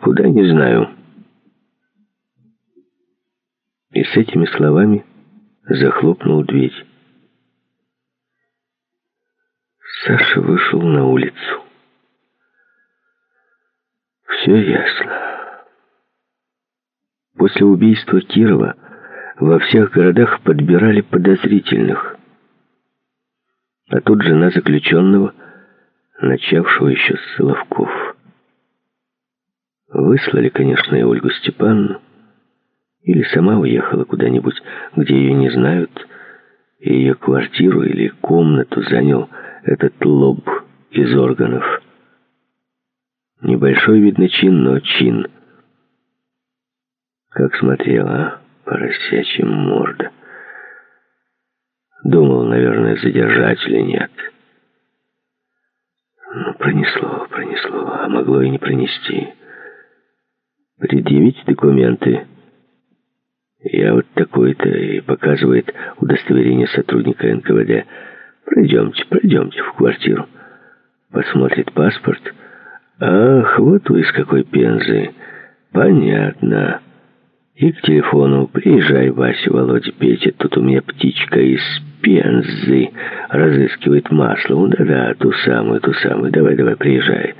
Куда, не знаю». И с этими словами захлопнул дверь. Саша вышел на улицу. Все ясно. После убийства Кирова во всех городах подбирали подозрительных. А тут жена заключенного, начавшего еще с Соловков. Выслали, конечно, и Ольгу Степановну, или сама уехала куда-нибудь, где ее не знают, и ее квартиру или комнату занял этот лоб из органов. Небольшой, видно, чин, но чин. Как смотрела, поросячья морда. Думал, наверное, задержать или нет. Ну, пронесло, а могло и не пронести. Предъявить документы. Я вот такой-то, и показывает удостоверение сотрудника НКВД. Пройдемте в квартиру. Посмотрит паспорт. Ах, вот вы из какой Пензы. Понятно. И к телефону: приезжай, Вася, Володя, Петя, тут у меня птичка из Пензы разыскивает Маслову. Да-да, ту самую. Давай, приезжай.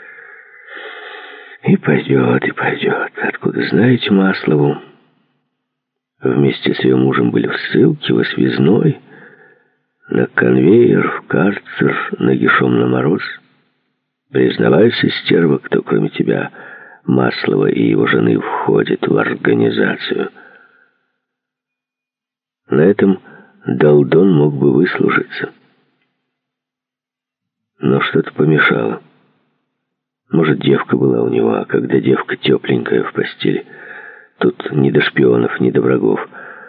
И пойдет. Откуда знаете Маслову? Вместе с ее мужем были в ссылке, в связной, на конвейер, в карцер, нагишом на мороз. Признавайся, стерва, кто кроме тебя, Маслова и его жены, входит в организацию. На этом Долдон мог бы выслужиться. Но что-то помешало. Может, девка была у него, а когда девка тепленькая в постели, тут ни до шпионов, ни до врагов.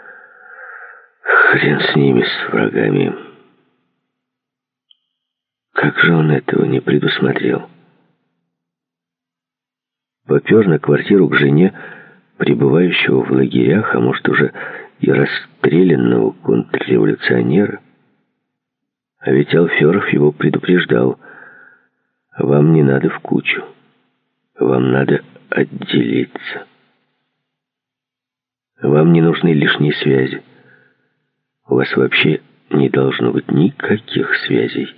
Хрен с ними, с врагами. Как же он этого не предусмотрел? Попер на квартиру к жене, пребывающего в лагерях, а может уже и расстрелянного контрреволюционера. А ведь Алферов его предупреждал: вам не надо в кучу, вам надо отделиться. Вам не нужны лишние связи. У вас вообще не должно быть никаких связей.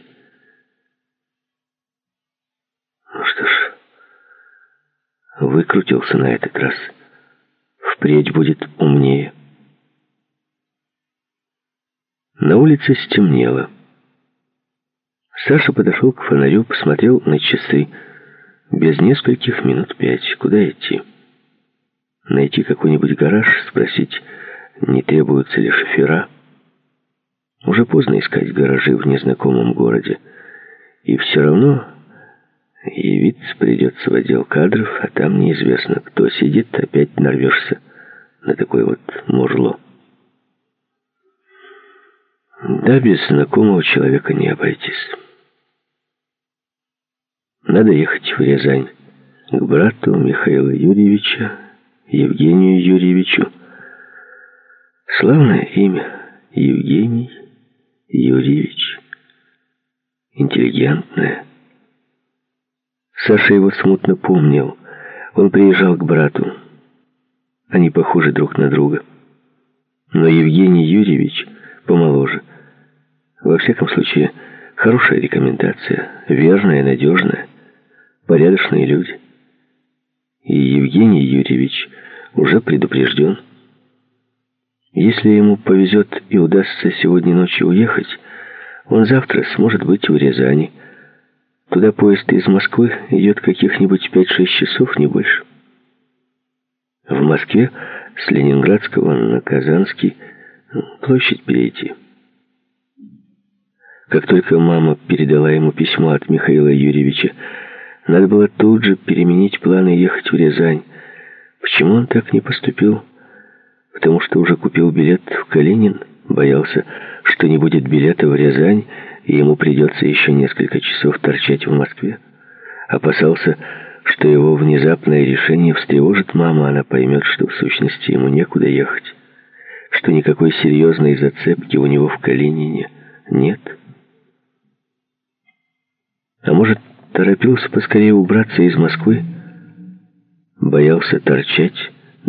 Ну что ж, выкрутился на этот раз. Впредь будет умнее. На улице стемнело. Саша подошел к фонарю, посмотрел на часы. Без нескольких минут 5. Куда идти? Найти какой-нибудь гараж, спросить, не требуются ли шофера. Уже поздно искать гаражи в незнакомом городе. И все равно явиться придется в отдел кадров, а там неизвестно, кто сидит, опять нарвешься на такое вот мурло. Да, без знакомого человека не обойтись. Надо ехать в Рязань к брату Михаила Юрьевича, Евгению Юрьевичу. Славное имя — Евгений Юрьевич. Интеллигентное. Саша его смутно помнил. Он приезжал к брату. Они похожи друг на друга. Но Евгений Юрьевич помоложе. Во всяком случае, хорошая рекомендация. Верная, надежная. Порядочные люди. И Евгений Юрьевич уже предупрежден. Если ему повезет и удастся сегодня ночью уехать, он завтра сможет быть в Рязани. Туда поезд из Москвы идет каких-нибудь 5-6 часов, не больше. В Москве с Ленинградского на Казанский площадь перейти. Как только мама передала ему письмо от Михаила Юрьевича, надо было тут же переменить планы и ехать в Рязань. Почему он так не поступил? Потому что уже купил билет в Калинин, боялся, что не будет билета в Рязань, и ему придется еще несколько часов торчать в Москве. Опасался, что его внезапное решение встревожит маму, она поймет, что в сущности ему некуда ехать, что никакой серьезной зацепки у него в Калинине нет. А может, торопился поскорее убраться из Москвы? боялся торчать